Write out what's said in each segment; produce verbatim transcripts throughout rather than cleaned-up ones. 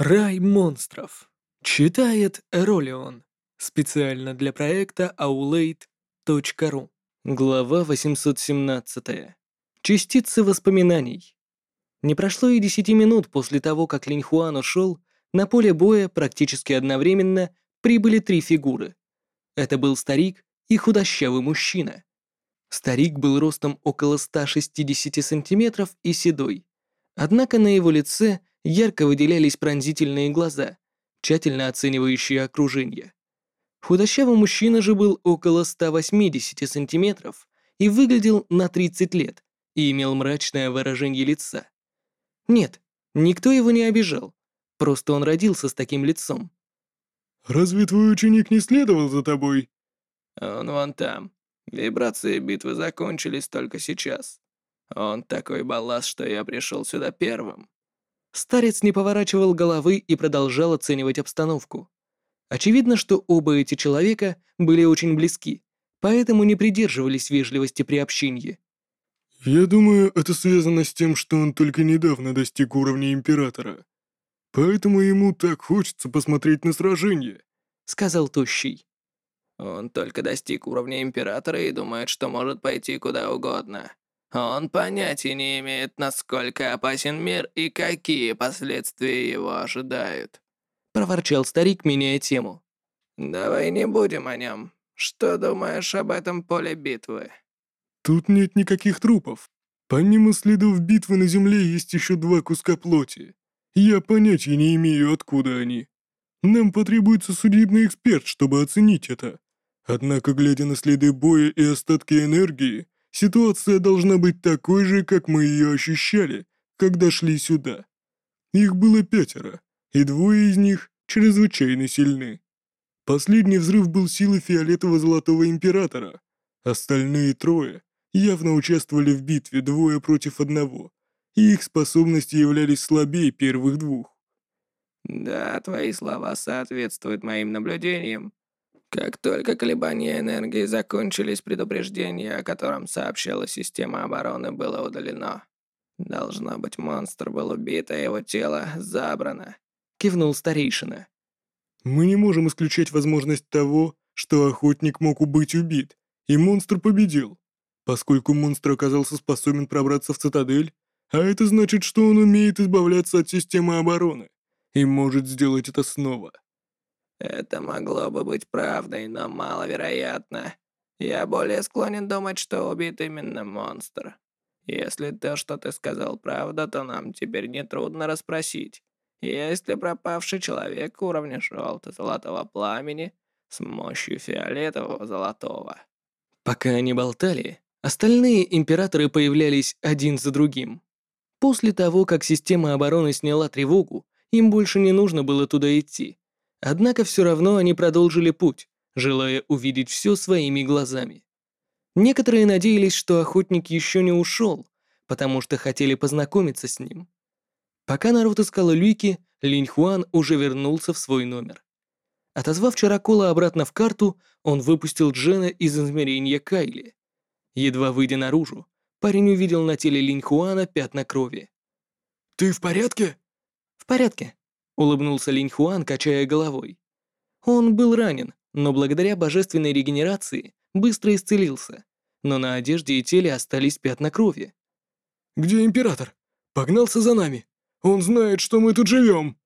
Рай монстров. Читает Эролион. Специально для проекта аулейт точка ру. Глава восемьсот семнадцать. Частицы воспоминаний. Не прошло и десяти минут после того, как Линь Хуан ушел, на поле боя практически одновременно прибыли три фигуры. Это был старик и худощавый мужчина. Старик был ростом около ста шестидесяти сантиметров и седой. Однако на его лице ярко выделялись пронзительные глаза, тщательно оценивающие окружение. Худощавый мужчина же был около ста восьмидесяти сантиметров и выглядел на тридцать лет и имел мрачное выражение лица. Нет, никто его не обижал, просто он родился с таким лицом. «Разве твой ученик не следовал за тобой?» Он вон там. Вибрации битвы закончились только сейчас. Он такой балласт, что я пришел сюда первым. Старец не поворачивал головы и продолжал оценивать обстановку. Очевидно, что оба эти человека были очень близки, поэтому не придерживались вежливости при общении. «Я думаю, это связано с тем, что он только недавно достиг уровня Императора. Поэтому ему так хочется посмотреть на сражение», — сказал Тощий. Он только достиг уровня Императора и думает, что может пойти куда угодно. Он понятия не имеет, насколько опасен мир и какие последствия его ожидают. Проворчал старик, меняя тему. Давай не будем о нем. Что думаешь об этом поле битвы? «Тут нет никаких трупов. Помимо следов битвы на земле есть еще два куска плоти. Я понятия не имею, откуда они. Нам потребуется судебный эксперт, чтобы оценить это. Однако, глядя на следы боя и остатки энергии, ситуация должна быть такой же, как мы ее ощущали, когда шли сюда. Их было пятеро, и двое из них чрезвычайно сильны. Последний взрыв был силы фиолетово-золотого императора. Остальные трое явно участвовали в битве двое против одного, и их способности являлись слабее первых двух. Да, твои слова соответствуют моим наблюдениям. Как только колебания энергии закончились, предупреждение, о котором сообщала система обороны, было удалено. Должно быть, монстр был убит, а его тело забрано. Кивнул старейшина. Мы не можем исключать возможность того, что охотник мог быть убит, и монстр победил. Поскольку монстр оказался способен пробраться в цитадель, а это значит, что он умеет избавляться от системы обороны и может сделать это снова. Это могло бы быть правдой, но маловероятно. Я более склонен думать, что убит именно монстр. Если то, что ты сказал, правда, то нам теперь нетрудно расспросить. Есть ли пропавший человек уровня желто-золотого пламени с мощью фиолетового золотого? Пока они болтали, остальные императоры появлялись один за другим. После того, как система обороны сняла тревогу, им больше не нужно было туда идти. Однако все равно они продолжили путь, желая увидеть все своими глазами. Некоторые надеялись, что охотник еще не ушел, потому что хотели познакомиться с ним. Пока народ искал Люйки, Линь Хуан уже вернулся в свой номер. Отозвав Чаракола обратно в карту, он выпустил Джена из измерения Кайли. Едва выйдя наружу, парень увидел на теле Линь Хуана пятна крови. «Ты в порядке?» «В порядке», — улыбнулся Линь Хуан, качая головой. Он был ранен, но благодаря божественной регенерации быстро исцелился, но на одежде и теле остались пятна крови. «Где император? Погнался за нами. Он знает, что мы тут живем».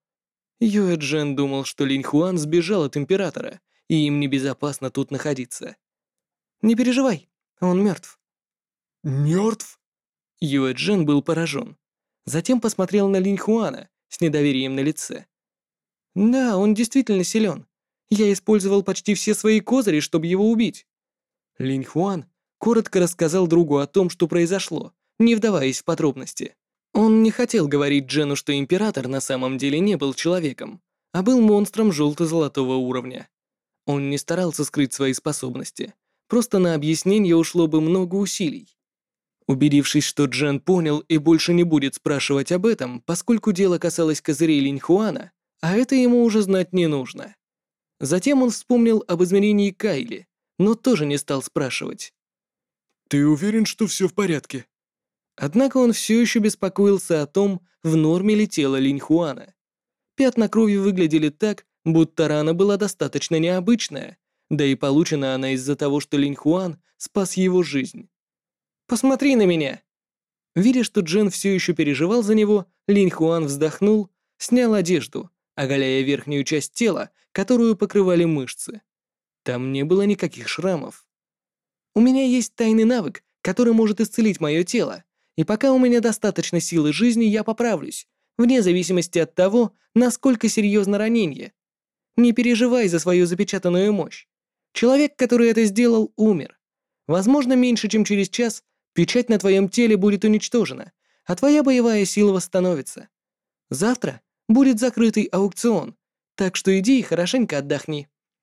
Юэ Джен думал, что Линь Хуан сбежал от императора, и им небезопасно тут находиться. «Не переживай, он мертв». «Мертв?» Юэ Джен был поражен. Затем посмотрел на Линь Хуана с недоверием на лице. «Да, он действительно силен. Я использовал почти все свои козыри, чтобы его убить». Линь Хуан коротко рассказал другу о том, что произошло, не вдаваясь в подробности. Он не хотел говорить Джену, что император на самом деле не был человеком, а был монстром желто-золотого уровня. Он не старался скрыть свои способности, просто на объяснение ушло бы много усилий. Убедившись, что Джен понял и больше не будет спрашивать об этом, поскольку дело касалось козырей Линь Хуана, а это ему уже знать не нужно. Затем он вспомнил об измерении Кайли, но тоже не стал спрашивать. «Ты уверен, что все в порядке?» Однако он все еще беспокоился о том, в норме ли тело Линь Хуана. Пятна крови выглядели так, будто рана была достаточно необычная, да и получена она из-за того, что Линь Хуан спас его жизнь. «Посмотри на меня!» Видя, что Джен все еще переживал за него, Линь Хуан вздохнул, снял одежду, оголяя верхнюю часть тела, которую покрывали мышцы. Там не было никаких шрамов. «У меня есть тайный навык, который может исцелить мое тело, и пока у меня достаточно силы жизни, я поправлюсь, вне зависимости от того, насколько серьезно ранение. Не переживай за свою запечатанную мощь. Человек, который это сделал, умер. Возможно, меньше чем через час печать на твоем теле будет уничтожена, а твоя боевая сила восстановится. Завтра будет закрытый аукцион, так что иди и хорошенько отдохни».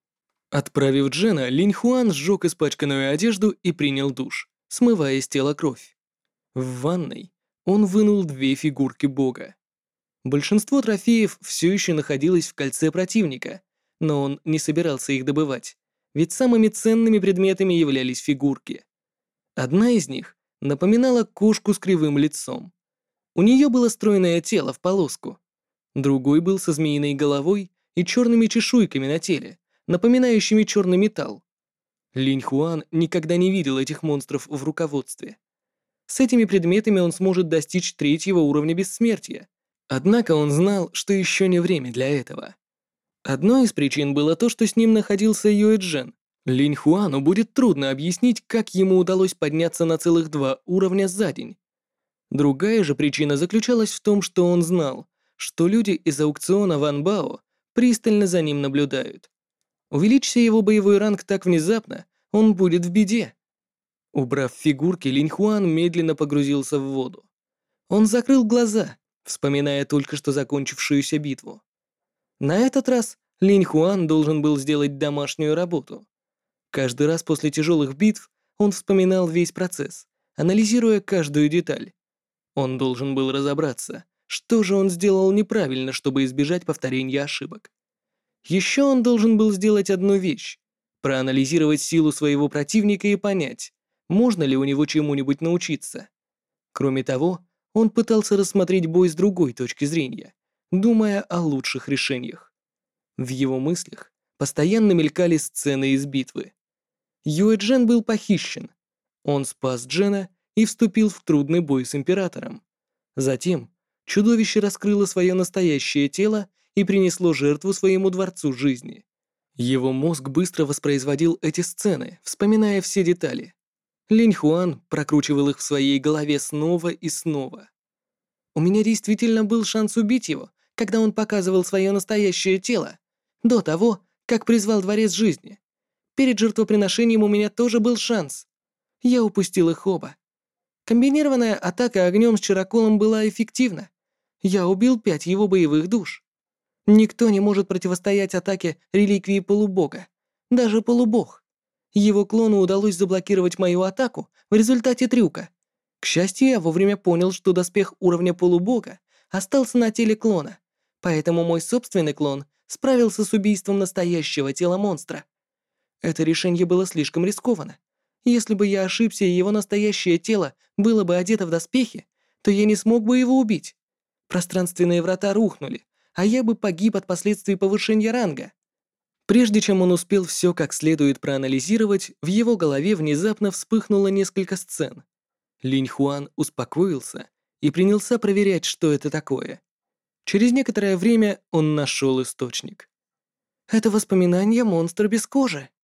Отправив Джена, Линь Хуан сжег испачканную одежду и принял душ, смывая с тела кровь. В ванной он вынул две фигурки бога. Большинство трофеев все еще находилось в кольце противника, но он не собирался их добывать, ведь самыми ценными предметами являлись фигурки. Одна из них напоминала кошку с кривым лицом. У нее было стройное тело в полоску. Другой был со змеиной головой и черными чешуйками на теле, напоминающими черный металл. Линь Хуан никогда не видел этих монстров в руководстве. С этими предметами он сможет достичь третьего уровня бессмертия. Однако он знал, что еще не время для этого. Одной из причин было то, что с ним находился Юэ Джен. Линь Хуану будет трудно объяснить, как ему удалось подняться на целых два уровня за день. Другая же причина заключалась в том, что он знал, что люди из аукциона Ван Бао пристально за ним наблюдают. Увеличься его боевой ранг так внезапно, он будет в беде. Убрав фигурки, Линь Хуан медленно погрузился в воду. Он закрыл глаза, вспоминая только что закончившуюся битву. На этот раз Линь Хуан должен был сделать домашнюю работу. Каждый раз после тяжелых битв он вспоминал весь процесс, анализируя каждую деталь. Он должен был разобраться, что же он сделал неправильно, чтобы избежать повторения ошибок. Еще он должен был сделать одну вещь — проанализировать силу своего противника и понять, можно ли у него чему-нибудь научиться. Кроме того, он пытался рассмотреть бой с другой точки зрения, думая о лучших решениях. В его мыслях постоянно мелькали сцены из битвы. Юэ Джен был похищен. Он спас Джена и вступил в трудный бой с Императором. Затем чудовище раскрыло свое настоящее тело и принесло жертву своему дворцу жизни. Его мозг быстро воспроизводил эти сцены, вспоминая все детали. Линь Хуан прокручивал их в своей голове снова и снова. У меня действительно был шанс убить его, когда он показывал свое настоящее тело, до того, как призвал Дворец Жизни. Перед жертвоприношением у меня тоже был шанс. Я упустил их оба. Комбинированная атака огнем с чароколом была эффективна. Я убил пять его боевых душ. Никто не может противостоять атаке реликвии полубога, даже полубог. Его клону удалось заблокировать мою атаку в результате трюка. К счастью, я вовремя понял, что доспех уровня полубога остался на теле клона, поэтому мой собственный клон справился с убийством настоящего тела монстра. Это решение было слишком рискованно. Если бы я ошибся и его настоящее тело было бы одето в доспехи, то я не смог бы его убить. Пространственные врата рухнули, а я бы погиб от последствий повышения ранга. Прежде чем он успел все как следует проанализировать, в его голове внезапно вспыхнуло несколько сцен. Линь Хуан успокоился и принялся проверять, что это такое. Через некоторое время он нашел источник. Это воспоминания монстра без кожи.